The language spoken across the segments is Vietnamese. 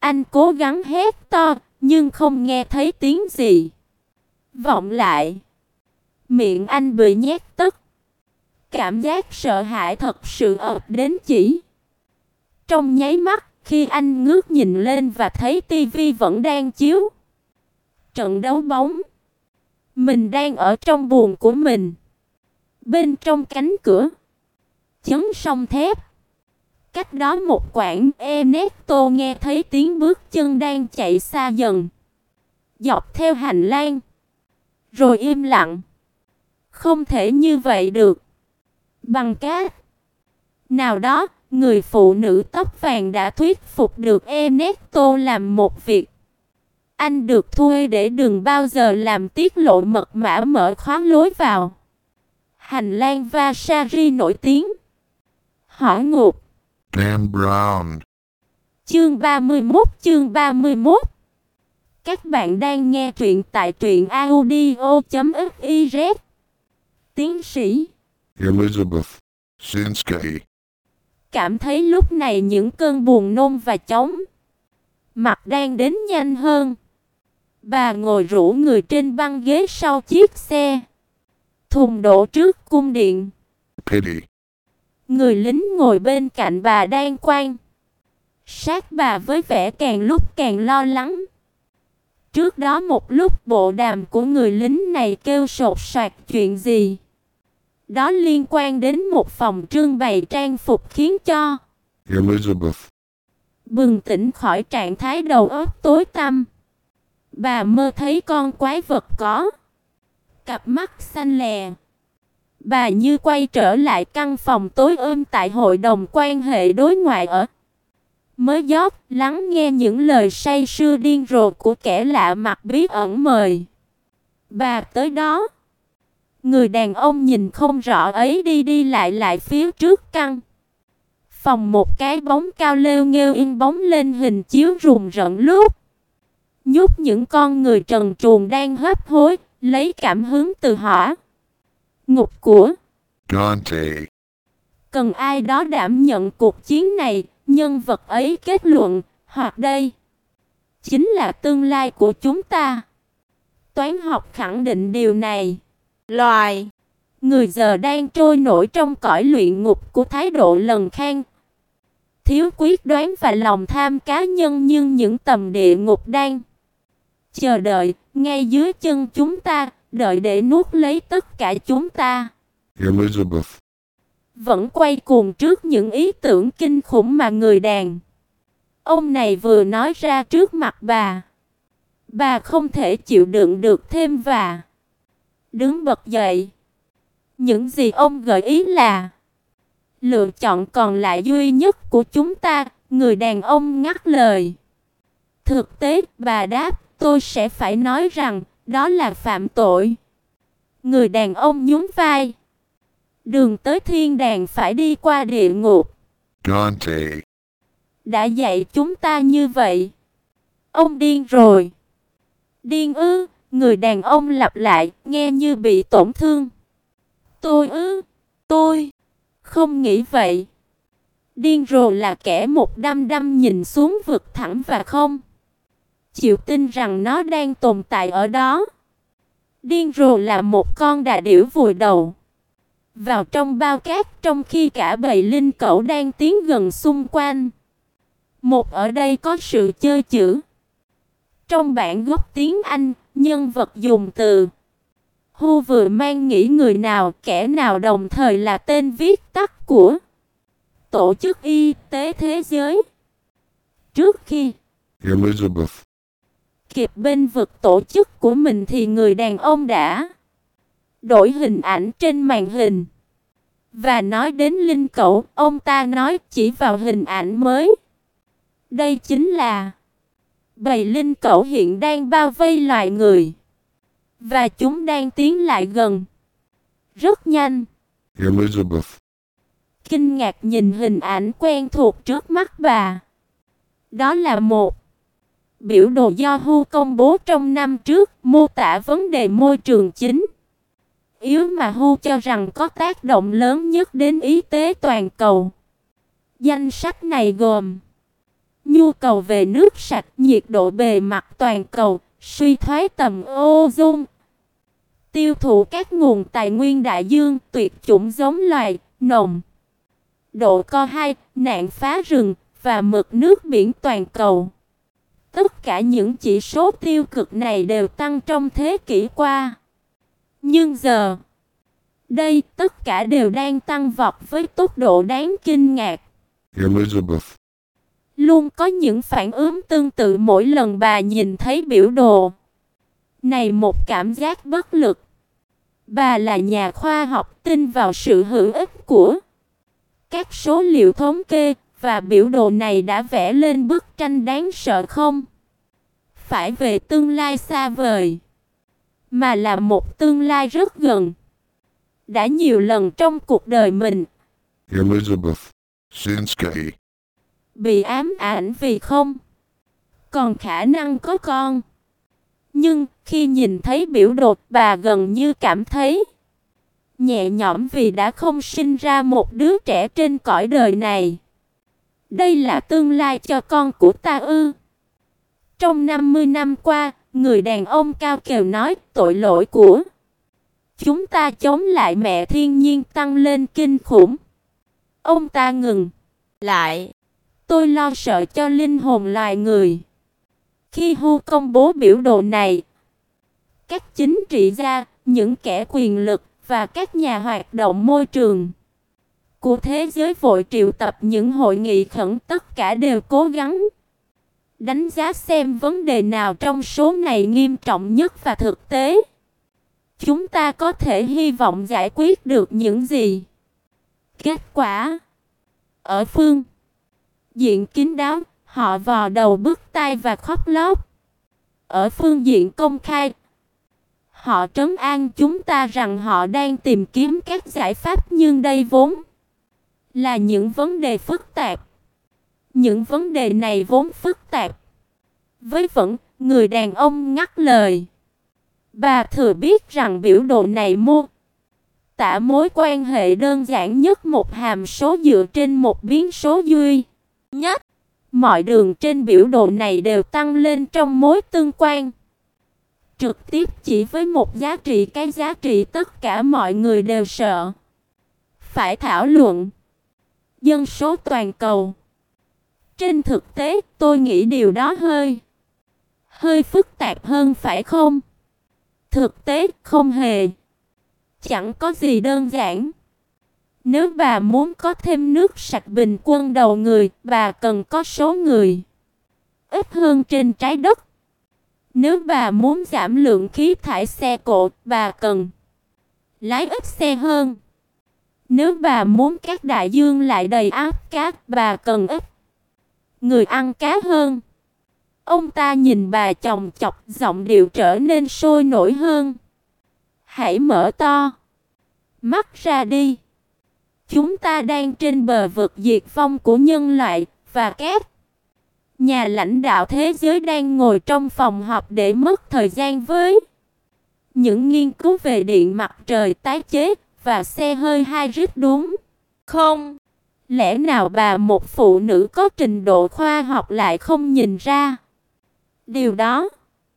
Anh cố gắng hét to, nhưng không nghe thấy tiếng gì vọng lại. Miệng anh bị nhét tất. Cảm giác sợ hãi thật sự ập đến chỉ. Trong nháy mắt, khi anh ngước nhìn lên và thấy tivi vẫn đang chiếu trận đấu bóng. Mình đang ở trong buồng của mình. Bên trong cánh cửa chấn song thép. Cách đó một quãng, Ernesto nghe thấy tiếng bước chân đang chạy xa dần dọc theo hành lang. Rồi im lặng. Không thể như vậy được. Bằng cách nào đó, người phụ nữ tóc vàng đã thuyết phục được Ernesto làm một việc. Anh được thuê để đừng bao giờ làm tiết lộ mật mã mở khóa lối vào hành lang Vasari nổi tiếng. Hỏa ngục. Dan Brown. Chương 31. Các bạn đang nghe truyện tại truyệnaudio.fiz. Tiến sĩ Elizabeth Sinsky. cảm thấy lúc này những cơn buồn nôn và chóng mặt đang đến nhanh hơn. Bà ngồi rũ người trên băng ghế sau chiếc xe thùng đổ trước cung điện. Pity. Người lính ngồi bên cạnh bà đang quan sát bà với vẻ càng lúc càng lo lắng. Trước đó một lúc bộ đàm của người lính này kêu sột soạt chuyện gì đó liên quan đến một phòng trưng bày trang phục khiến cho Elizabeth bừng tỉnh khỏi trạng thái đầu óc tối tăm. Bà mơ thấy con quái vật có cặp mắt xanh lè. Bà như quay trở lại căn phòng tối ôm tại hội đồng quan hệ đối ngoại ở mới giót, lắng nghe những lời say sưa điên rồ của kẻ lạ mặt bí ẩn mời bà tới đó. Người đàn ông nhìn không rõ ấy đi đi lại phía trước căn phòng, một cái bóng cao lêu nghêu in bóng lên hình chiếu rùng rợn lúc nhúc những con người trần truồng đang hấp hối, lấy cảm hứng từ hỏa ngục của Dante. Cần ai đó đảm nhận cuộc chiến này, nhân vật ấy kết luận, hoặc đây chính là tương lai của chúng ta. Toán học khẳng định điều này. Loài người giờ đang trôi nổi trong cõi luyện ngục của thái độ lần khan, thiếu quyết đoán và lòng tham cá nhân, nhưng những tầm địa ngục đang chờ đợi ngay dưới chân chúng ta, đợi để nuốt lấy tất cả chúng ta. Elizabeth Vẫn quay cuồng trước những ý tưởng kinh khủng mà người đàn ông này vừa nói ra trước mặt bà. Bà không thể chịu đựng được thêm và đứng bật dậy. Những gì ông gợi ý là lựa chọn còn lại duy nhất của chúng ta. Người đàn ông ngắt lời. Thực tế, bà đáp, tôi sẽ phải nói rằng đó là phạm tội. Người đàn ông nhún vai. Đường tới thiên đàng phải đi qua địa ngục. Dante Đã dạy chúng ta như vậy. Ông điên rồi. Điên ư? Người đàn ông lặp lại, nghe như bị tổn thương. Tôi không nghĩ vậy. Điên rồ là kẻ một đăm đăm nhìn xuống vực thẳm và không chịu tin rằng nó đang tồn tại ở đó. Điên rồ là một con đà điểu vùi đầu vào trong bao cát trong khi cả bầy linh cẩu đang tiến gần xung quanh. Một ở đây có sự chơi chữ. Trong bản gốc tiếng Anh, nhân vật dùng từ who vừa mang nghĩa người nào, kẻ nào, đồng thời là tên viết tắt của Tổ chức Y tế Thế giới. Trước khi Elizabeth kịp bên vực tổ chức của mình thì người đàn ông đã đổi hình ảnh trên màn hình và nói đến linh cẩu. Ông ta nói chỉ vào hình ảnh mới. Đây chính là bầy linh cẩu hiện đang bao vây loài người và chúng đang tiến lại gần rất nhanh. Elizabeth Kinh ngạc nhìn hình ảnh quen thuộc trước mắt bà. Đó là một biểu đồ do WHO công bố trong năm trước, mô tả vấn đề môi trường chính yếu mà WHO cho rằng có tác động lớn nhất đến y tế toàn cầu. Danh sách này gồm nhu cầu về nước sạch, nhiệt độ bề mặt toàn cầu, suy thoái tầng ozone, tiêu thụ các nguồn tài nguyên đại dương, tuyệt chủng giống loài, nồng độ CO2, nạn phá rừng và mực nước biển toàn cầu. Tất cả những chỉ số tiêu cực này đều tăng trong thế kỷ qua. Nhưng giờ, đây tất cả đều đang tăng vọt với tốc độ đáng kinh ngạc. Elizabeth. Luôn có những phản ứng tương tự mỗi lần bà nhìn thấy biểu đồ. Này một cảm giác bất lực. Bà là nhà khoa học tin vào sự hữu ích của các số liệu thống kê và biểu đồ này đã vẽ lên bức tranh đáng sợ không? Phải về tương lai xa vời, mà là một tương lai rất gần. Đã nhiều lần trong cuộc đời mình, Elizabeth. Sinsky. bị ám ảnh vì không còn khả năng có con. Nhưng khi nhìn thấy biểu đồ, bà gần như cảm thấy nhẹ nhõm vì đã không sinh ra một đứa trẻ trên cõi đời này. Đây là tương lai cho con của ta ư? Trong 50 năm qua, người đàn ông cao kèo nói tội lỗi của chúng ta chống lại mẹ thiên nhiên tăng lên kinh khủng. Ông ta ngừng lại. Tôi lo sợ cho linh hồn loài người. Khi Hu công bố biểu đồ này, các chính trị gia, những kẻ quyền lực và các nhà hoạt động môi trường của thế giới vội triệu tập những hội nghị khẩn, tất cả đều cố gắng đánh giá xem vấn đề nào trong số này nghiêm trọng nhất và thực tế. Chúng ta có thể hy vọng giải quyết được những gì? Kết quả, ở phương diện kín đáo, họ vò đầu bứt tai và khóc lóc. Ở phương diện công khai, họ trấn an chúng ta rằng họ đang tìm kiếm các giải pháp, nhưng đây vốn là những vấn đề phức tạp. Những vấn đề này vốn phức tạp. Với vẫn, người đàn ông ngắt lời. Bà thừa biết rằng biểu đồ này mô tả mối quan hệ đơn giản nhất một hàm số dựa trên một biến số duy nhất. Mọi đường trên biểu đồ này đều tăng lên trong mối tương quan trực tiếp chỉ với một giá trị, cái giá trị tất cả mọi người đều sợ phải thảo luận. Dân số toàn cầu. Trên thực tế, tôi nghĩ điều đó hơi phức tạp hơn phải không? Thực tế, không hề. Chẳng có gì đơn giản. Nếu bà muốn có thêm nước sạch bình quân đầu người, bà cần có số người ít hơn trên trái đất. Nếu bà muốn giảm lượng khí thải xe cộ, bà cần lái ít xe hơn. Nếu bà muốn các đại dương lại đầy áp cát, bà cần ít người ăn cá hơn. Ông ta nhìn bà chòng chọc, giọng điệu trở nên sôi nổi hơn. Hãy mở to mắt ra đi. Chúng ta đang trên bờ vực diệt vong của nhân loại, và các nhà lãnh đạo thế giới đang ngồi trong phòng họp để mất thời gian với những nghiên cứu về điện mặt trời tái chế và xe hơi hybrid đúng không? Lẽ nào bà, một phụ nữ có trình độ khoa học, lại không nhìn ra điều đó?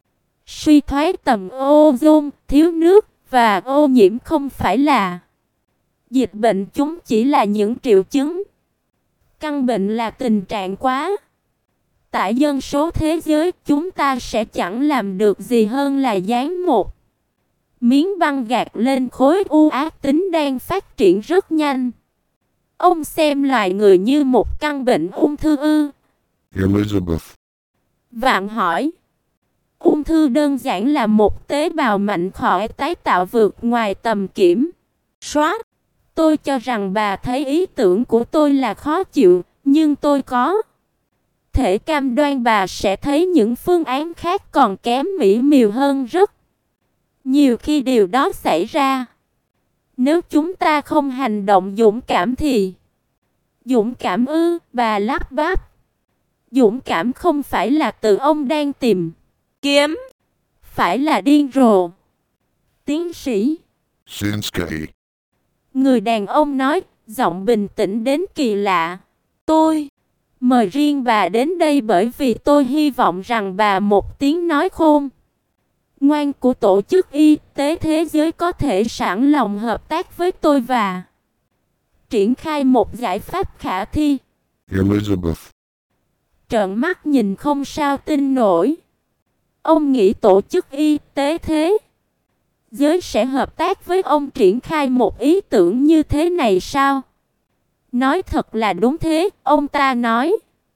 Suy thoái tầng ozone, thiếu nước và ô nhiễm không phải là dịch bệnh, chúng chỉ là những triệu chứng. Căn bệnh là tình trạng quá tải dân số thế giới. Chúng ta sẽ chẳng làm được gì hơn là dán một miếng băng gạc lên khối u ác tính đang phát triển rất nhanh. Ông xem loài người như một căn bệnh ung thư ư? Elizabeth. Vạn hỏi. Ung thư đơn giản là một tế bào mạnh khỏi tái tạo vượt ngoài tầm kiểm soát. Tôi cho rằng bà thấy ý tưởng của tôi là khó chịu, nhưng tôi có thể cam đoan bà sẽ thấy những phương án khác còn kém mỹ miều hơn rất nhiều khi điều đó xảy ra. Nếu chúng ta không hành động dũng cảm thì... Dũng cảm ư? Bà lắp bắp. Dũng cảm không phải là từ ông đang tìm kiếm, phải là điên rồ. Tiến sĩ Sinsky. Người đàn ông nói, giọng bình tĩnh đến kỳ lạ. Tôi Mời riêng bà đến đây bởi vì tôi hy vọng rằng bà một tiếng nói khôn ngoan của Tổ chức Y tế Thế giới có thể sẵn lòng hợp tác với tôi và triển khai một giải pháp khả thi. Elizabeth. Trợn mắt nhìn không sao tin nổi. Ông nghĩ Tổ chức Y tế Thế giới sẽ hợp tác với ông triển khai một ý tưởng như thế này sao? Nói thật là đúng thế, ông ta nói.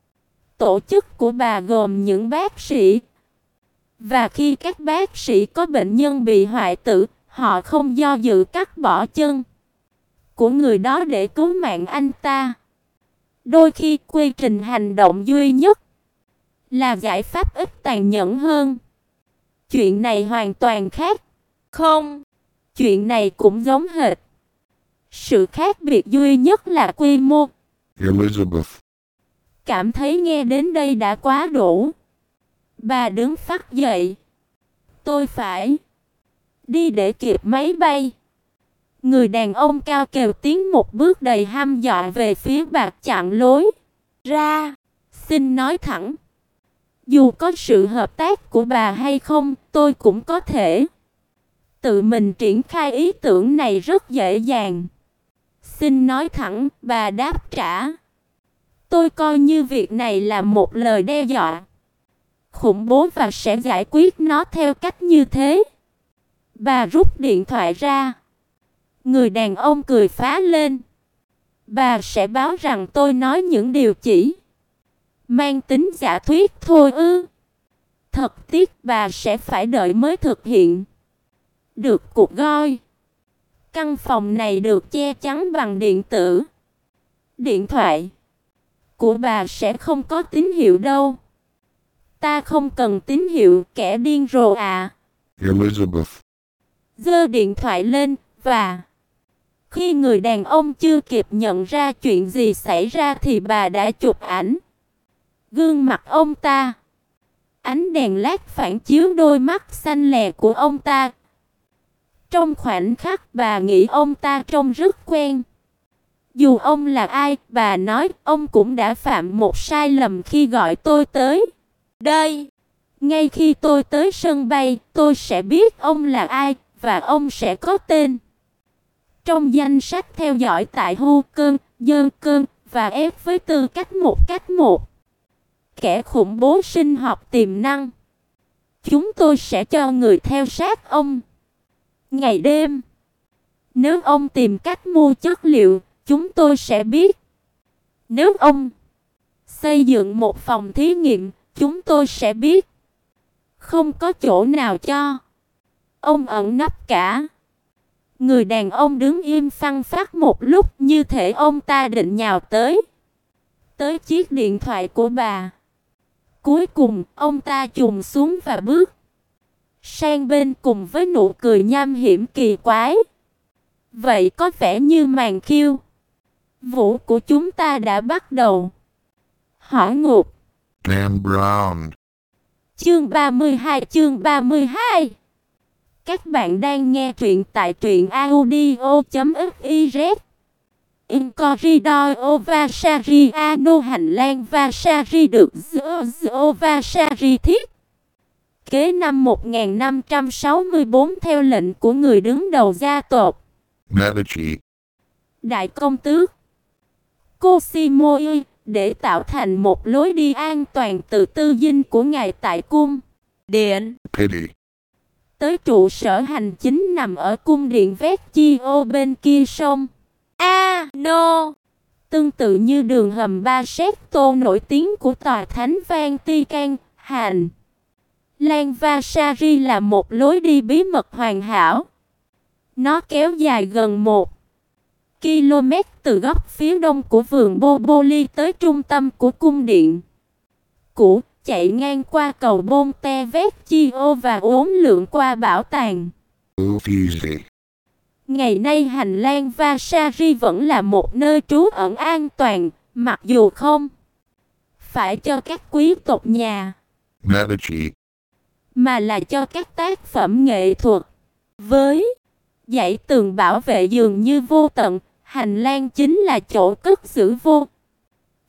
Tổ chức của bà gồm những bác sĩ. Và khi các bác sĩ có bệnh nhân bị hoại tử, họ không do dự cắt bỏ chân của người đó để cứu mạng anh ta. Đôi khi quy trình hành động duy nhất là giải pháp ít tàn nhẫn hơn. Chuyện này hoàn toàn khác. Không, chuyện này cũng giống hệt. Sự khác biệt duy nhất là quy mô. Elizabeth. Cảm thấy nghe đến đây đã quá đủ. Bà đứng phắt dậy. Tôi phải đi để kịp máy bay. Người đàn ông cao kèo tiến một bước đầy hăm dọa về phía bà chặn lối ra. Xin nói thẳng. Dù có sự hợp tác của bà hay không, tôi cũng có thể tự mình triển khai ý tưởng này rất dễ dàng. Xin nói thẳng, bà đáp trả. Tôi coi như việc này là một lời đe dọa khủng bố và sẽ giải quyết nó theo cách như thế. Bà rút điện thoại ra. Người đàn ông cười phá lên. Bà sẽ báo rằng tôi nói những điều chỉ mang tính giả thuyết thôi ư? Thật tiếc bà sẽ phải đợi mới thực hiện được cuộc gọi. Căn phòng này được che chắn bằng điện tử. Điện thoại của bà sẽ không có tín hiệu đâu. Ta không cần tín hiệu, kẻ điên rồ à. Elizabeth. Giơ điện thoại lên và khi người đàn ông chưa kịp nhận ra chuyện gì xảy ra thì bà đã chụp ảnh gương mặt ông ta. Ánh đèn led phản chiếu đôi mắt xanh lè của ông ta. Trong khoảnh khắc bà nghĩ ông ta trông rất quen. Dù ông là ai, bà nói, ông cũng đã phạm một sai lầm khi gọi tôi tới đây. Ngay khi tôi tới sân bay, tôi sẽ biết ông là ai và ông sẽ có tên trong danh sách theo dõi tại Hooker, Duncan và F với tư cách một kẻ khủng bố sinh học tiềm năng. Chúng tôi sẽ cho người theo sát ông ngày đêm. Nếu ông tìm cách mua chất liệu, chúng tôi sẽ biết. Nếu ông xây dựng một phòng thí nghiệm, chúng tôi sẽ biết. Không có chỗ nào cho ông ẩn nấp cả. Người đàn ông đứng im phăng phắc một lúc như thể ông ta định nhào tới chiếc điện thoại của bà. Cuối cùng, ông ta chùng xuống và bước sang bên cùng với nụ cười nham hiểm kỳ quái. Vậy có vẻ như màn khiêu vũ của chúng ta đã bắt đầu. Hỏa ngục. Dan Brown. Chương 32. Các bạn đang nghe truyện tại truyệnaudio.fiz. Corridor Vasari Ano hành lang Vasari được Vasari thiết kế năm 1564 theo lệnh của người đứng đầu gia tộc Medici. Đại công tước Cosimo để tạo thành một lối đi an toàn từ tư dinh của ngài tại cung điện Pity. tới trụ sở hành chính nằm ở cung điện Vecchio bên kia sông Ano. Tương tự như đường hầm Basetto nổi tiếng của tòa thánh Vatican, hành lang Vasari là một lối đi bí mật hoàn hảo. Nó kéo dài gần 1 km từ góc phía đông của vườn Boboli tới trung tâm của cung điện cũ, chạy ngang qua cầu Ponte Vecchio và uốn lượn qua bảo tàng Uffizi. Ngày nay hành lang Vasari vẫn là một nơi trú ẩn an toàn, mặc dù không phải cho các quý tộc nhà Medici. mà là cho các tác phẩm nghệ thuật. Với dãy tường bảo vệ dường như vô tận, hành lang chính là chỗ cất giữ vô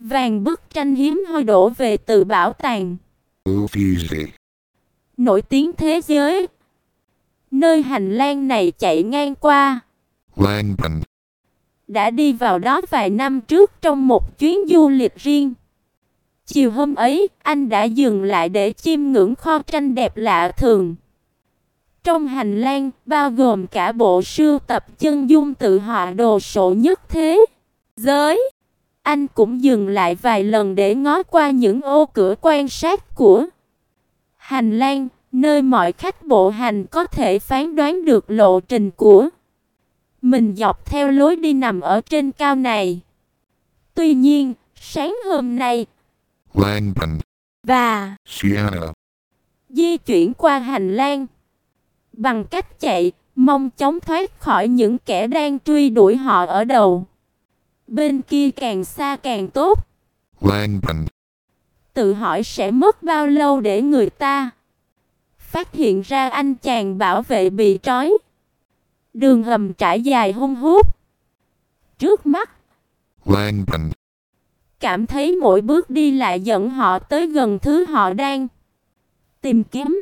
Vàng bức tranh hiếm hoi đổ về từ bảo tàng Uffizi. nổi tiếng thế giới. Nơi hành lang này chạy ngang qua. Langdon. Đã đi vào đó vài năm trước trong một chuyến du lịch riêng. Chiều hôm ấy, anh đã dừng lại để chiêm ngưỡng kho tranh đẹp lạ thường. Trong hành lang, bao gồm cả bộ sưu tập chân dung tự họa đồ sộ nhất thế giới. Anh cũng dừng lại vài lần để ngó qua những ô cửa quan sát của hành lang, nơi mọi khách bộ hành có thể phán đoán được lộ trình của mình dọc theo lối đi nằm ở trên cao này. Tuy nhiên, sáng hôm nay, Langdon. và Siena. di chuyển qua hành lang bằng cách chạy, mong chóng thoát khỏi những kẻ đang truy đuổi họ ở đầu. Bên kia càng xa càng tốt. Langdon. Tự hỏi sẽ mất bao lâu để người ta phát hiện ra anh chàng bảo vệ bị trói. Đường hầm trải dài hun hút trước mắt. Langdon. Cảm thấy mỗi bước đi lại dẫn họ tới gần thứ họ đang tìm kiếm.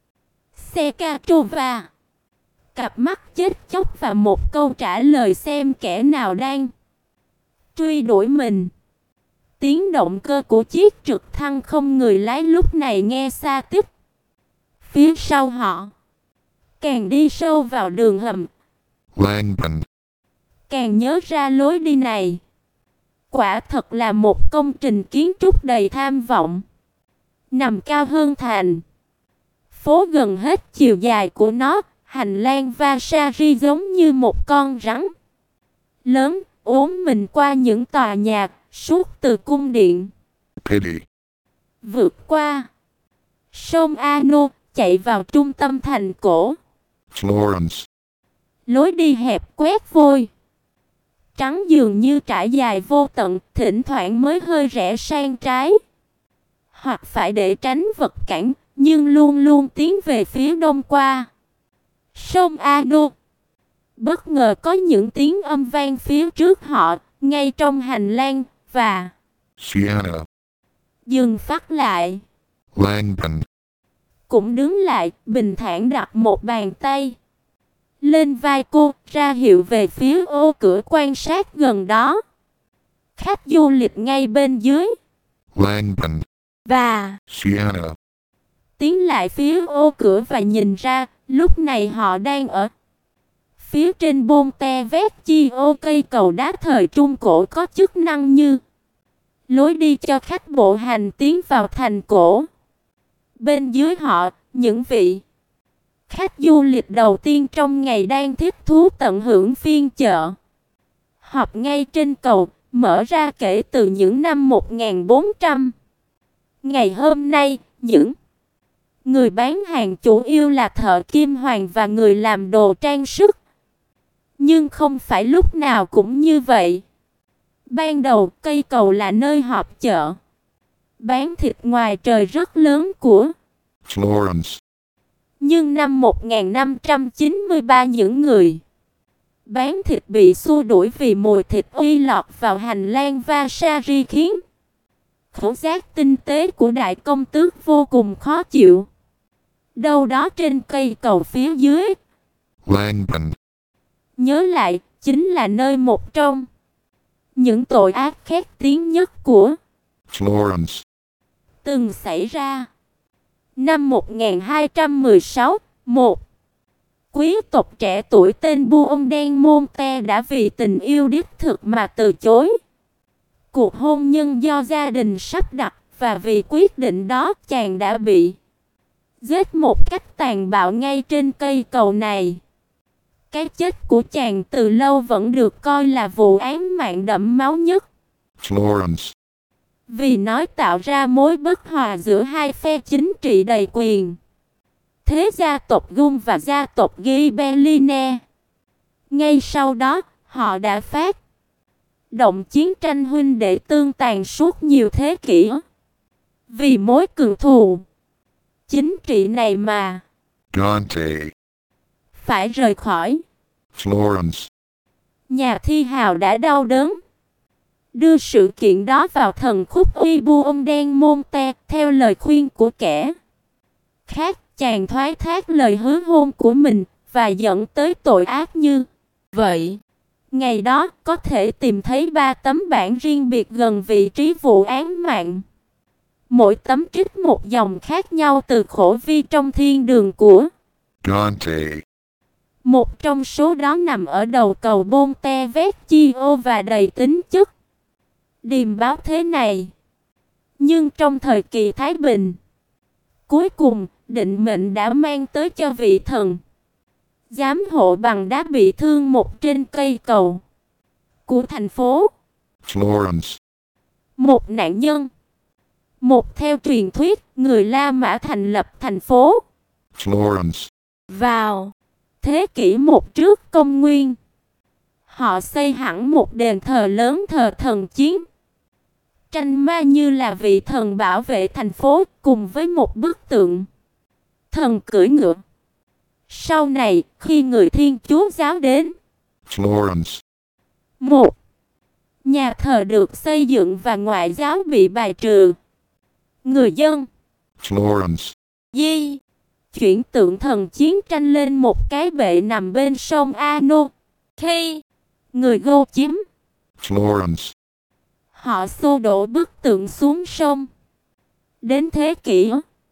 Sekatova. Cặp mắt chết chóc và một câu trả lời xem kẻ nào đang truy đuổi mình. Tiếng động cơ của chiếc trực thăng không người lái lúc này nghe xa tít. Phía sau họ, càng đi sâu vào đường hầm, Langdon. càng nhớ ra lối đi này. Quả thật là một công trình kiến trúc đầy tham vọng. Nằm cao hơn thành phố gần hết chiều dài của nó, hành lang Vasari giống như một con rắn lớn uốn mình qua những tòa nhà, suốt từ cung điện, Pity. vượt qua sông Arno, chạy vào trung tâm thành cổ. Florence. Lối đi hẹp quét vôi trắng dường như trải dài vô tận, thỉnh thoảng mới hơi rẽ sang trái hoặc phải để tránh vật cản, nhưng luôn luôn tiến về phía đông qua sông Arno. Bất ngờ có những tiếng âm vang phía trước họ, ngay trong hành lang, và Siena. dừng phát lại. Langdon. Cũng đứng lại, bình thản đặt một bàn tay lên vai cô, ra hiệu về phía ô cửa quan sát gần đó. Khách du lịch ngay bên dưới. Langdon. Và Siena. tiến lại phía ô cửa và nhìn ra, lúc này họ đang ở phía trên Ponte Vecchio, cây cầu đá thời Trung Cổ có chức năng như lối đi cho khách bộ hành tiến vào thành cổ. Bên dưới họ, những vị khách du lịch đầu tiên trong ngày đang thích thú tận hưởng phiên chợ họp ngay trên cầu, mở ra kể từ những năm 1400. Ngày hôm nay, những người bán hàng chủ yếu là thợ kim hoàn và người làm đồ trang sức. Nhưng không phải lúc nào cũng như vậy. Ban đầu, cây cầu là nơi họp chợ bán thịt ngoài trời rất lớn của Florence. Nhưng năm 1593 những người bán thịt bị xua đuổi vì mùi thịt uy lọt vào hành lang Vasari khiến khẩu giác tinh tế của đại công tước vô cùng khó chịu. Đâu đó trên cây cầu phía dưới, Langdon. nhớ lại, chính là nơi một trong những tội ác khét tiếng nhất của Florence. từng xảy ra. Năm 1216, một quý tộc trẻ tuổi tên Buondelmonte đã vì tình yêu đích thực mà từ chối cuộc hôn nhân do gia đình sắp đặt, và vì quyết định đó chàng đã bị giết một cách tàn bạo ngay trên cây cầu này. Cái chết của chàng từ lâu vẫn được coi là vụ án mạng đẫm máu nhất, Florence. vì nó tạo ra mối bất hòa giữa hai phe chính trị đầy quyền, thế gia tộc Gun và gia tộc Ghibelline. Ngay sau đó, họ đã phát động chiến tranh huynh đệ tương tàn suốt nhiều thế kỷ. Vì mối cừu thù chính trị này mà Dante. phải rời khỏi Florence. nhà thi hào đã đau đớn đưa sự kiện đó vào thần khúc uy buông đen môn te, theo lời khuyên của kẻ khác, chàng thoái thác lời hứa hôn của mình và dẫn tới tội ác như vậy. Ngày đó có thể tìm thấy 3 tấm bảng riêng biệt gần vị trí vụ án mạng. Mỗi tấm trích một dòng khác nhau từ khổ vi trong thiên đường của Dante. một trong số đó nằm ở đầu cầu Ponte Vecchio và đầy tính chất điềm báo thế này. Nhưng trong thời kỳ Thái Bình, cuối cùng định mệnh đã mang tới cho vị thần giám hộ bằng đá bị thương một trên cây cầu của thành phố Florence. một nạn nhân. Một theo truyền thuyết, người La Mã thành lập thành phố Florence. vào thế kỷ 1 trước công nguyên. Họ xây hẳn một đền thờ lớn thờ thần chiến tranh ma như là vị thần bảo vệ thành phố, cùng với một bức tượng thần cưỡi ngựa. Sau này, khi người Thiên Chúa giáo đến Florence. một nhà thờ được xây dựng và ngoại giáo bị bài trừ. Người dân Florence. di chuyển tượng thần chiến tranh lên một cái bệ nằm bên sông Arno. Khi người Gô chiếm Florence. họ xô đổ bức tượng xuống sông. Đến thế kỷ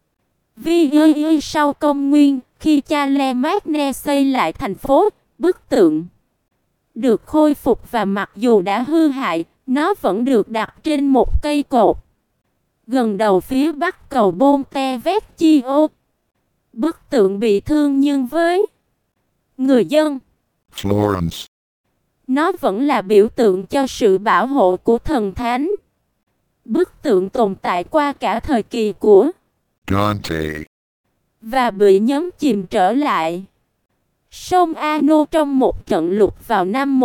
Vi sau công nguyên, khi Charlemagne xây lại thành phố, bức tượng được khôi phục và mặc dù đã hư hại, nó vẫn được đặt trên một cây cột gần đầu phía bắc cầu Ponte Vecchio. Bức tượng bị thương nhưng với người dân Florence. nó vẫn là biểu tượng cho sự bảo hộ của thần thánh. Bức tượng tồn tại qua cả thời kỳ của Dante. và bị nhấn chìm trở lại sông Arno trong một trận lụt vào năm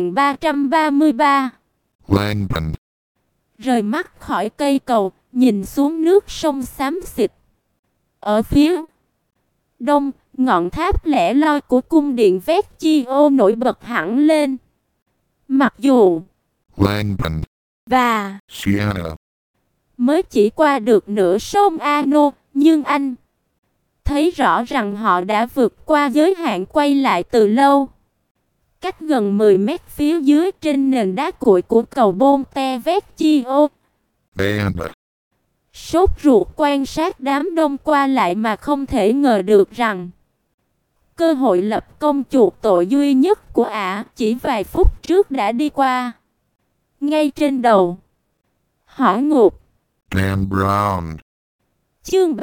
1333. Langdon. Rời mắt khỏi cây cầu, nhìn xuống nước sông xám xịt. Ở phía đông, ngọn tháp lẻ loi của cung điện Vecchio nổi bật hẳn lên. Mặc dù Langdon. và Siena. mới chỉ qua được nửa sông Arno, nhưng anh thấy rõ rằng họ đã vượt qua giới hạn quay lại từ lâu. Cách gần 10 mét phía dưới trên nền đá cuội của cầu Ponte Vecchio. Banda. Sốt ruột quan sát đám đông qua lại mà không thể ngờ được rằng cơ hội lập công chuộc tội duy nhất của ả chỉ vài phút trước đã đi qua. Ngay trên đầu hỏa ngục. Dan Brown. Chương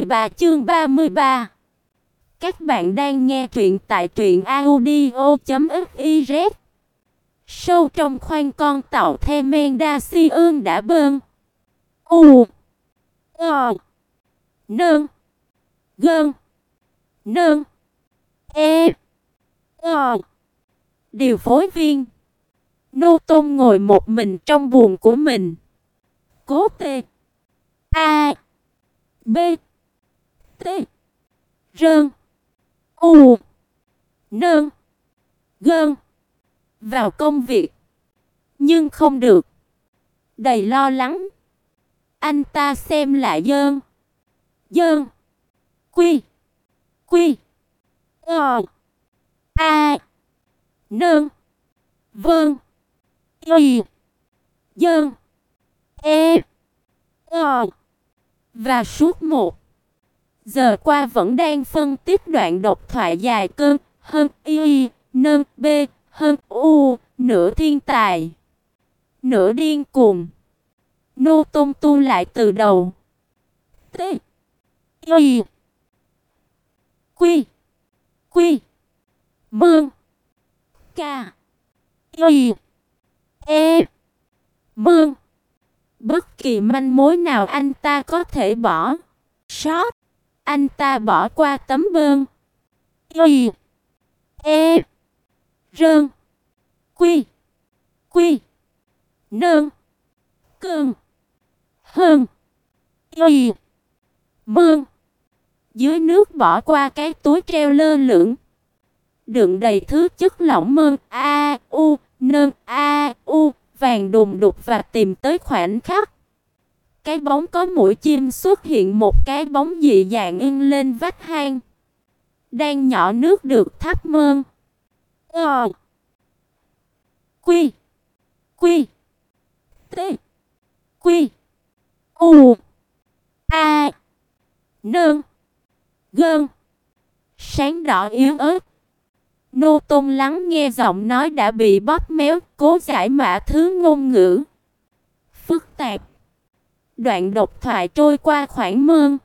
33. Các bạn đang nghe truyện tại truyệnaudio.fiz. Sâu trong khoang con tàu The Mendacion đã bơn. Nơn. Gơn. Nơn. Điều phối viên Nô Tôn ngồi một mình trong buồng của mình. Cố tê B T Rơn Nơn Gơn vào công việc, nhưng không được. Đầy lo lắng, anh ta xem lại Dơn Quy Nơn Vâng Dơn và suốt 1 giờ qua vẫn đang phân tích đoạn độc thoại dài cơn hơn nơn b hơn nửa thiên tài nửa điên cuồng. Nô Tôn tu lại từ đầu. T Quy Mương Ca Mương. Bất kỳ manh mối nào anh ta có thể bỏ sót, anh ta bỏ qua tấm bơn Rơn Quy Nơn Cơn Hơn Mương. Dưới nước bỏ qua cái túi treo lơ lửng đựng đầy thứ chất lỏng mơn nơn vàng đùng đục và tìm tới khoảnh khắc. Cái bóng có mũi chim xuất hiện, một cái bóng dị dạng in lên vách hang. Đang nhỏ nước được thắp mơn. Quy. Quy. T. Quy. U. A. Nơn. Gơn. Sáng đỏ yếu ớt. Nô Tôn lắng nghe giọng nói đã bị bóp méo, cố giải mã thứ ngôn ngữ phức tạp. Đoạn độc thoại trôi qua khoảng mơn.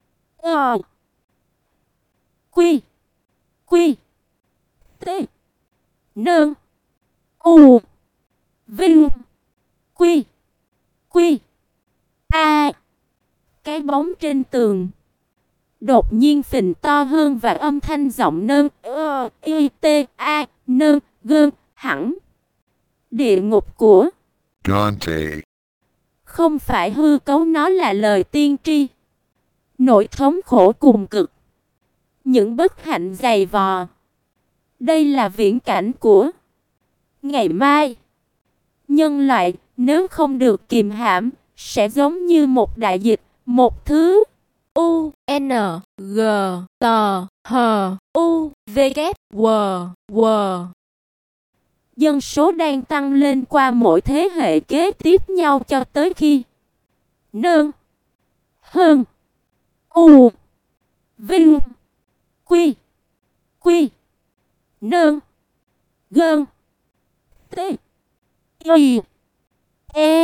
Quy. Quy. T. Nơn. U. Vinh. Quy. Quy. A. Cái bóng trên tường đột nhiên phình to hơn và âm thanh giọng nơn y t a nơn gơn hẳn. Địa ngục của Dante. Không phải hư cấu, nó là lời tiên tri. Nỗi thống khổ cùng cực, những bất hạnh dày vò. Đây là viễn cảnh của ngày mai. Nhân loại nếu không được kìm hãm sẽ giống như một đại dịch, một thứ U N G T H U V K W W. Dân số đang tăng lên qua mỗi thế hệ kế tiếp nhau cho tới khi Nơn. Hơn. U. Vinh. Quy. Quy. Nơn. Gơn. T. Y. E.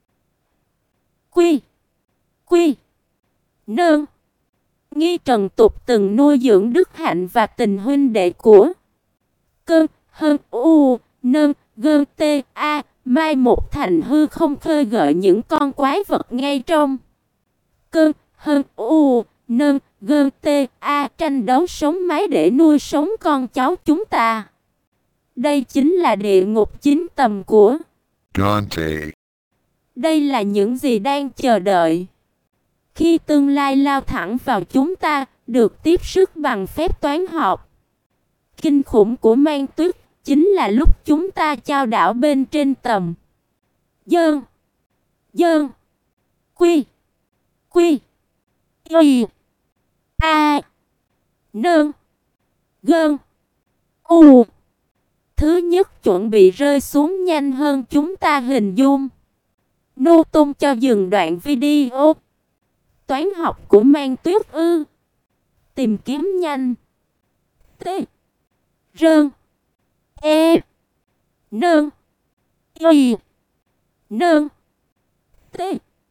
Quy. Quy. Nơn. Nghi Trần Tục từng nuôi dưỡng đức hạnh và tình huynh đệ của Cơn. Hơn. U. Nơn. Gơn. T. A. Mai một thành hư không, khơi gợi những con quái vật ngay trong Cơn. Hơn. U. Nơn. Gơn. T. A. Tranh đấu sống mái để nuôi sống con cháu chúng ta. Đây chính là địa ngục chính tầm của Dante. Đây là những gì đang chờ đợi khi tương lai lao thẳng vào chúng ta, được tiếp sức bằng phép toán học kinh khủng của Mang Tuyết. Chính là lúc chúng ta chao đảo bên trên tầm Dơn. Dơn. Quy. Quy. Y. A. Nơn. Gơn. U. Thứ nhất chuẩn bị rơi xuống nhanh hơn chúng ta hình dung. Nô Tôn cho dừng đoạn video. Toán học của Mang Tuyết ư? Tìm kiếm nhanh. T. Rơn. E. Nơn. Y. Nơn. T.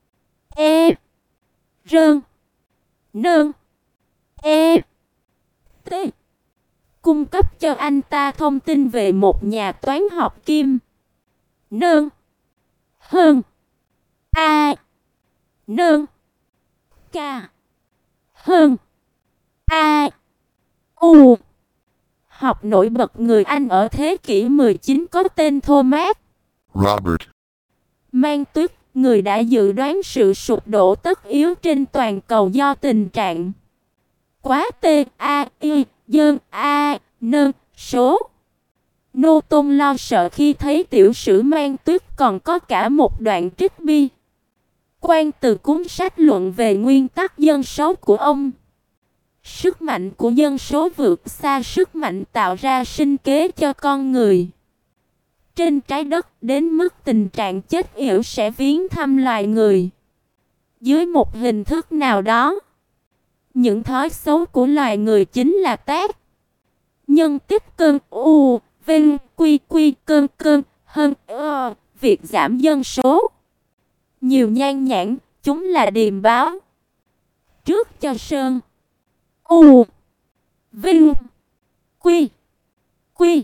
E. Rơn. Nơn. E. T. Cung cấp cho anh ta thông tin về một nhà toán học kim. Nơn. Hơn. A. Nơn. K. Hơn. A. U. Học nổi bật người Anh ở thế kỷ 19 có tên Thomas Robert. Mang Tuyết, người đã dự đoán sự sụp đổ tất yếu trên toàn cầu do tình trạng quá T A I dơn A nơn số. Nô Tôn lo sợ khi thấy tiểu sử Mang Tuyết còn có cả một đoạn trích bi quan từ cuốn sách luận về nguyên tắc dân số của ông. Sức mạnh của dân số vượt xa sức mạnh tạo ra sinh kế cho con người trên trái đất, đến mức tình trạng chết yểu sẽ viếng thăm loài người dưới một hình thức nào đó. Những thói xấu của loài người chính là tác nhân tích cơn u vinh quy quy cơn cơn hơn việc giảm dân số. Nhiều nhan nhản, chúng là điềm báo trước cho sơn u vinh quy quy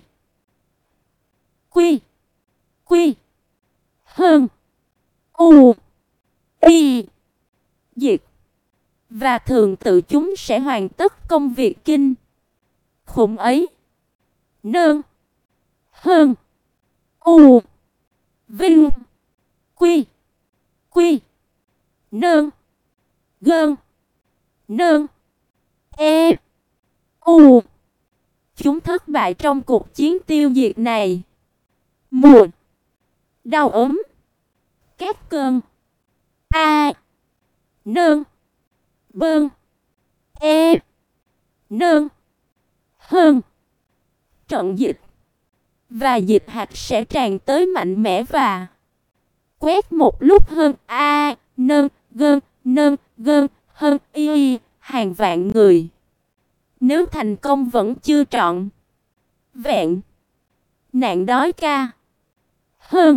quy quy hơn u y diệt, và thường tự chúng sẽ hoàn tất công việc kinh khủng ấy. Nơn. Hơn. U. Vinh. Quy. Quy. Nơn. Gơn. Nơn. E. U. Chúng thất bại trong cuộc chiến tiêu diệt này. Mùa. đau ốm, các cơn, a, nương, bơn, e, nương, hơn. Trận dịch và dịch hạch sẽ tràn tới mạnh mẽ và quét một lúc hơn a, nương, gơn, hơn y, hàng vạn người. Nếu thành công vẫn chưa trọn vẹn, nạn đói ca hơn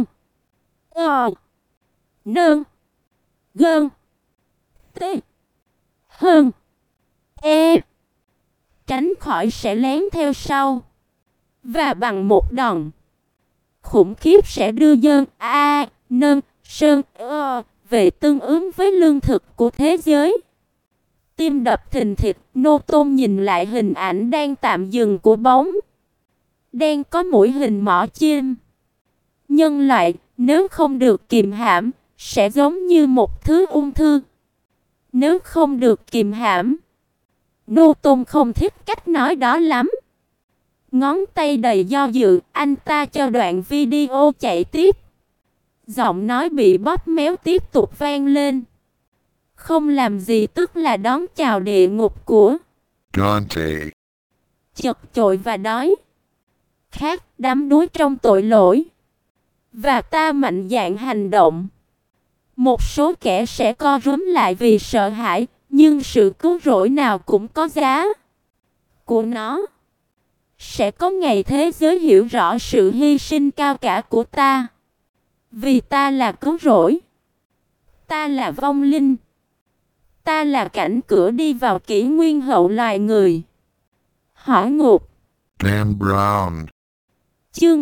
nương, gơn, t, hơn e, tránh khỏi sẽ lén theo sau, và bằng một đòn khủng khiếp sẽ đưa dân a, nương, sơn về tương ứng với lương thực của thế giới. Tim đập thình thịch, Nô Tôn nhìn lại hình ảnh đang tạm dừng của bóng đen có mũi hình mỏ chim. Nhân loại, nếu không được kiềm hãm, sẽ giống như một thứ ung thư. Nếu không được kiềm hãm, Nô Tôn không thích cách nói đó lắm. Ngón tay đầy do dự, anh ta cho đoạn video chạy tiếp. Giọng nói bị bóp méo tiếp tục vang lên. Không làm gì tức là đón chào địa ngục của Dante. chật chội và đói khát, đắm đuối trong tội lỗi. Và ta mạnh dạn hành động. Một số kẻ sẽ co rúm lại vì sợ hãi, nhưng sự cứu rỗi nào cũng có giá của nó. Sẽ có ngày thế giới hiểu rõ sự hy sinh cao cả của ta. Vì ta là cứu rỗi. Ta là vong linh. Ta là cảnh cửa đi vào kỷ nguyên hậu loài người. Hỏa ngục. Dan Brown. Chương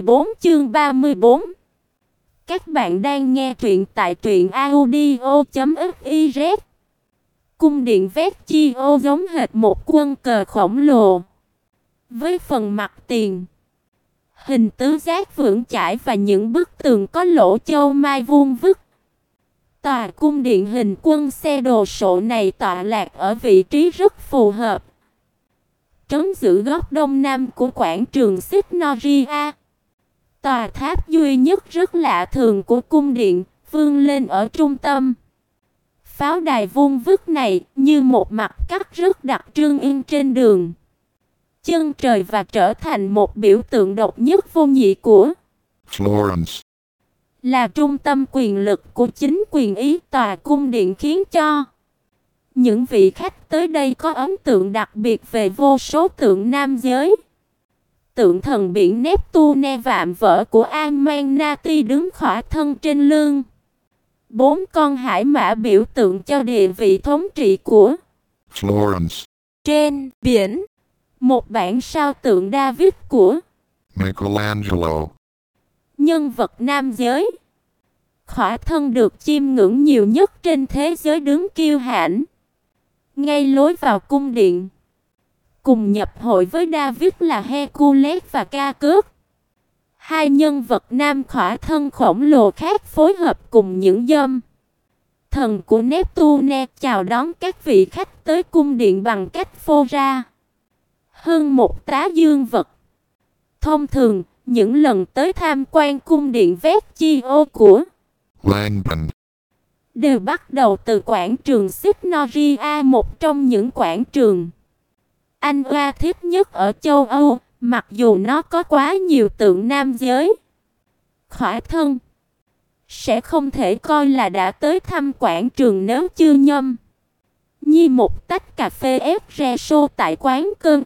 34. Các bạn đang nghe truyện tại truyện audio.fiz. Cung điện Vecchio giống hệt một quân cờ khổng lồ. Với phần mặt tiền, hình tứ giác vững chãi và những bức tường có lỗ châu mai vuông vức. Tòa cung điện hình quân xe đồ sộ này tọa lạc ở vị trí rất phù hợp, trấn giữ góc đông nam của quảng trường Signoria. Tòa tháp duy nhất rất lạ thường của cung điện vươn lên ở trung tâm. Pháo đài vuông vức này như một mặt cắt rất đặc trưng in trên đường chân trời và trở thành một biểu tượng độc nhất vô nhị của Florence. Là trung tâm quyền lực của chính quyền Ý. Tòa cung điện khiến cho những vị khách tới đây có ấn tượng đặc biệt về vô số tượng nam giới. Tượng thần biển Neptune vạm vỡ của Amanati đứng khỏa thân trên lưng 4 con hải mã biểu tượng cho địa vị thống trị của Florence. Trên biển, một bản sao tượng David của Michelangelo. nhân vật nam giới. Khỏa thân được chiêm ngưỡng nhiều nhất trên thế giới đứng kiêu hãnh ngay lối vào cung điện. Cùng nhập hội với David là Hercules và Cacus. Hai nhân vật nam khỏa thân khổng lồ khác phối hợp cùng những dâm thần của Neptune chào đón các vị khách tới cung điện bằng cách phô ra hơn một tá dương vật. Thông thường, những lần tới tham quan cung điện Vecchio của Langdon đều bắt đầu từ quảng trường Signoria, một trong những quảng trường anh oa thích nhất ở châu Âu, mặc dù nó có quá nhiều tượng nam giới. Khỏa thân sẽ không thể coi là đã tới thăm quảng trường nếu chưa nhâm nhi một tách cà phê espresso tại quán cơm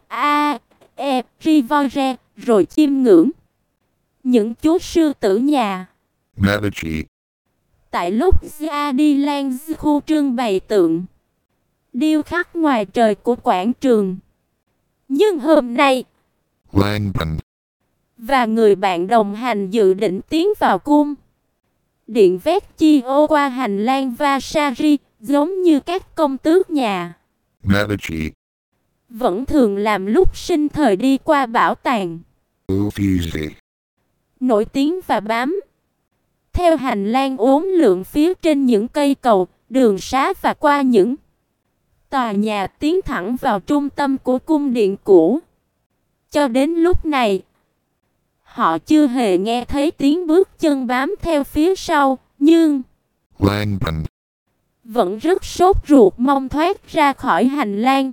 Rivore, rồi chiêm ngưỡng những chú sư tử nhà Medici. tại lúc đi lan khu trưng bày tượng điêu khắc ngoài trời của quảng trường. Nhưng hôm nay, Langdon và người bạn đồng hành dự định tiến vào cung điện Vecchio qua hành lang Vasari, giống như các công tước nhà Medici. vẫn thường làm lúc sinh thời đi qua bảo tàng Uffizi. nổi tiếng và bám theo hành lang uốn lượn phía trên những cây cầu, đường xá và qua những tòa nhà tiến thẳng vào trung tâm của cung điện cũ. Cho đến lúc này, Họ chưa hề nghe thấy tiếng bước chân bám theo phía sau, nhưng Lang Bần. vẫn rất sốt ruột mong thoát ra khỏi hành lang.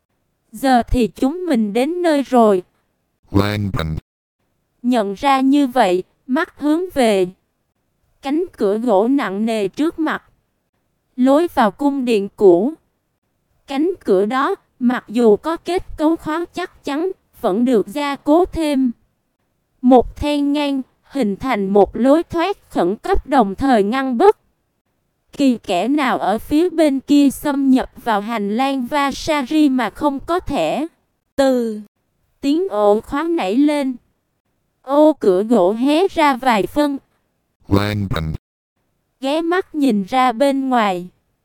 Giờ thì chúng mình đến nơi rồi. Lang Bần. Nhận ra như vậy, mắt hướng về cánh cửa gỗ nặng nề trước mặt. Lối vào cung điện cũ. Cánh cửa đó, mặc dù có kết cấu khóa chắc chắn, vẫn được gia cố thêm một then ngang, hình thành một lối thoát khẩn cấp đồng thời ngăn bất kỳ kẻ nào ở phía bên kia xâm nhập vào hành lang Vasari mà không có thể. Từ tiếng ồ khóa nảy lên, ô cửa gỗ hé ra vài phân. Lang Bần. Ghé mắt nhìn ra bên ngoài.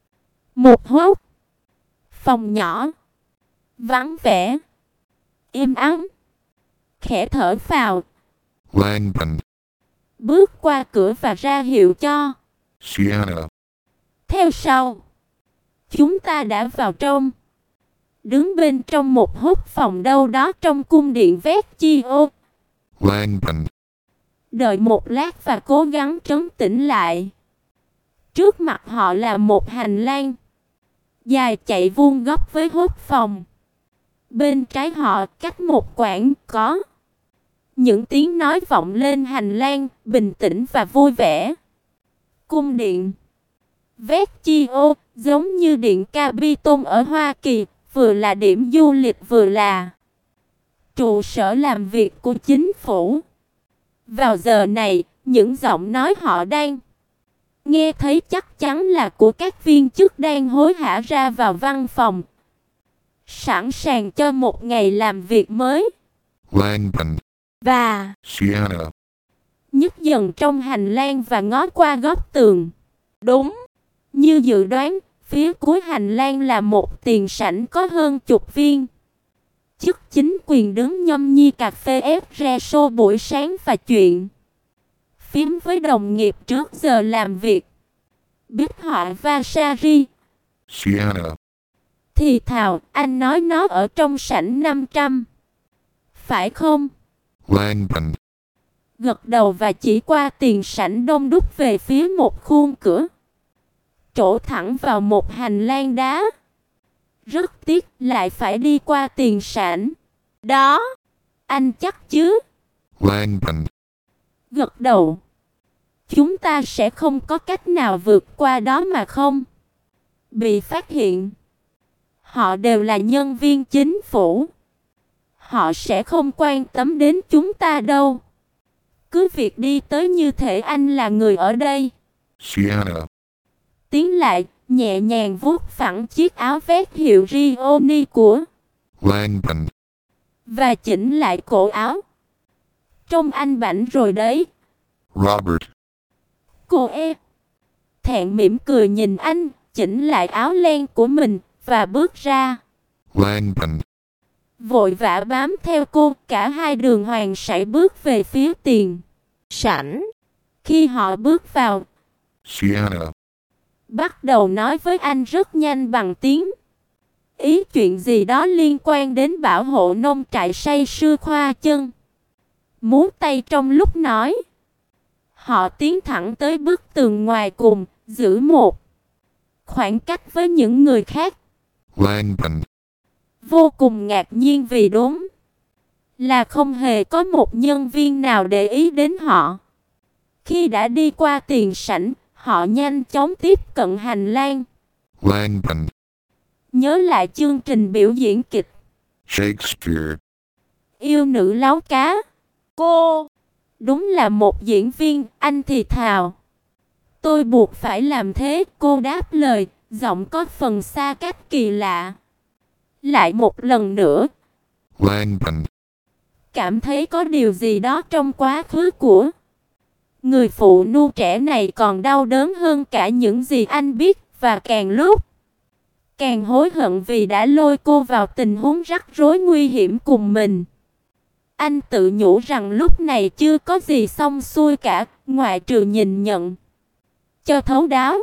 Một hốc phòng nhỏ, vắng vẻ, im ắng. Khẽ thở phào, Lang Bần. bước qua cửa và ra hiệu cho Sienna. theo sau. Chúng ta đã vào trong. Đứng bên trong một hốc phòng đâu đó trong cung điện Vecchio. Lang Bần. Đợi một lát và cố gắng trấn tĩnh lại. Trước mặt họ là một hành lang dài chạy vuông góc với hốc phòng. Bên trái họ cách một quãng có những tiếng nói vọng lên hành lang, bình tĩnh và vui vẻ. Cung điện Vecchio giống như điện Capitol ở Hoa Kỳ, vừa là điểm du lịch vừa là trụ sở làm việc của chính phủ. Vào giờ này, những giọng nói họ đang nghe thấy chắc chắn là của các viên chức đang hối hả ra vào văn phòng, sẵn sàng cho một ngày làm việc mới. Lang Bần. Và Sienna. nhích dần trong hành lang và ngó qua góc tường. Đúng như dự đoán, phía cuối hành lang là một tiền sảnh có hơn chục viên chức chính quyền đứng nhâm nhi cà phê espresso buổi sáng và chuyện phím với đồng nghiệp trước giờ làm việc. Bích họa Vasari Sienna. thì thào, anh nói nó ở trong sảnh 500, phải không? Lang Bần. Gật đầu và chỉ qua tiền sảnh đông đúc về phía một khuôn cửa trổ thẳng vào một hành lang đá. Rất tiếc lại phải đi qua tiền sảnh. Đó, anh chắc chứ? Lang Bần. Gật đầu. Chúng ta sẽ không có cách nào vượt qua đó mà không bị phát hiện. Họ đều là nhân viên chính phủ. Họ sẽ không quan tâm đến chúng ta đâu. Cứ việc đi tới như thể anh là người ở đây. Sienna. Tiến lại, nhẹ nhàng vuốt phẳng chiếc áo vest hiệu Rioni của Lang Bần. và chỉnh lại cổ áo. Trông anh bảnh rồi đấy. Robert. Cô thẹn mỉm cười nhìn anh, chỉnh lại áo len của mình và bước ra. Lang Bần. Vội vã bám theo cô, cả hai đường hoàng sải bước về phía tiền sảnh. Khi họ bước vào, Sienna. bắt đầu nói với anh rất nhanh bằng tiếng ý chuyện gì đó liên quan đến bảo hộ nông trại, say sưa khoa chân múa tay trong lúc nói. Họ tiến thẳng tới bức tường ngoài cùng, giữ một khoảng cách với những người khác. Lang Bần. Vô cùng ngạc nhiên vì đúng là không hề có một nhân viên nào để ý đến họ. Khi đã đi qua tiền sảnh, họ nhanh chóng tiếp cận hành lang. Lang Bần. Nhớ lại chương trình biểu diễn kịch Shakespeare. Yêu nữ láo cá. Cô đúng là một diễn viên, anh thì thào. Tôi buộc phải làm thế, cô đáp lời, giọng có phần xa cách kỳ lạ. Lại một lần nữa, Lang Bần. cảm thấy có điều gì đó trong quá khứ của người phụ nữ trẻ này còn đau đớn hơn cả những gì anh biết, và càng lúc càng hối hận vì đã lôi cô vào tình huống rắc rối nguy hiểm cùng mình. Anh tự nhủ rằng lúc này chưa có gì xong xuôi cả, ngoại trừ nhìn nhận cho thấu đáo.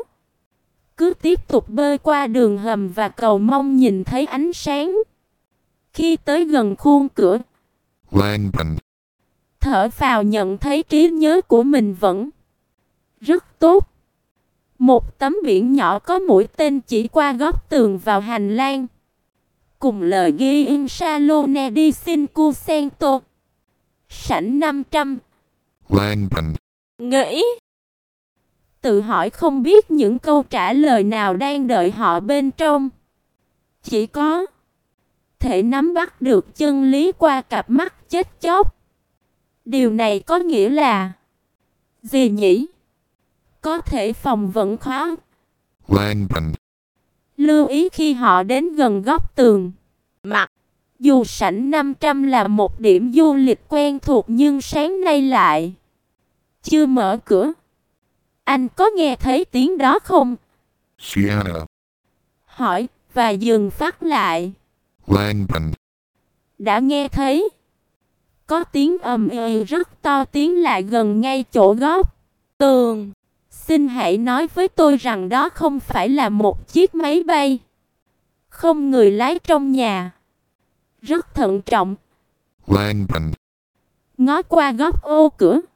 Cứ tiếp tục bơi qua đường hầm và cầu mong nhìn thấy ánh sáng. Khi tới gần khuôn cửa, Lang Bần. thở phào nhận thấy trí nhớ của mình vẫn rất tốt. Một tấm biển nhỏ có mũi tên chỉ qua góc tường vào hành lang. Cùng lời ghi in Salone di Cinquecento. Sảnh 500. Langban. Nghĩ. Tự hỏi không biết những câu trả lời nào đang đợi họ bên trong. Chỉ có thể nắm bắt được chân lý qua cặp mắt chết chóc. Điều này có nghĩa là gì nhỉ? Có thể phòng vẫn khó. Langban. Lưu ý khi họ đến gần góc tường. Mặc dù sảnh 500 là một điểm du lịch quen thuộc nhưng sáng nay lại chưa mở cửa. Anh có nghe thấy tiếng đó không? Sienna. Hỏi và dừng phát lại. Langban. Đã nghe thấy. Có tiếng ầm ĩ rất to tiến lại gần ngay chỗ góc tường. Xin hãy nói với tôi rằng đó không phải là một chiếc máy bay. Không người lái trong nhà. Rất thận trọng. Langban. Ngó qua góc ô cửa.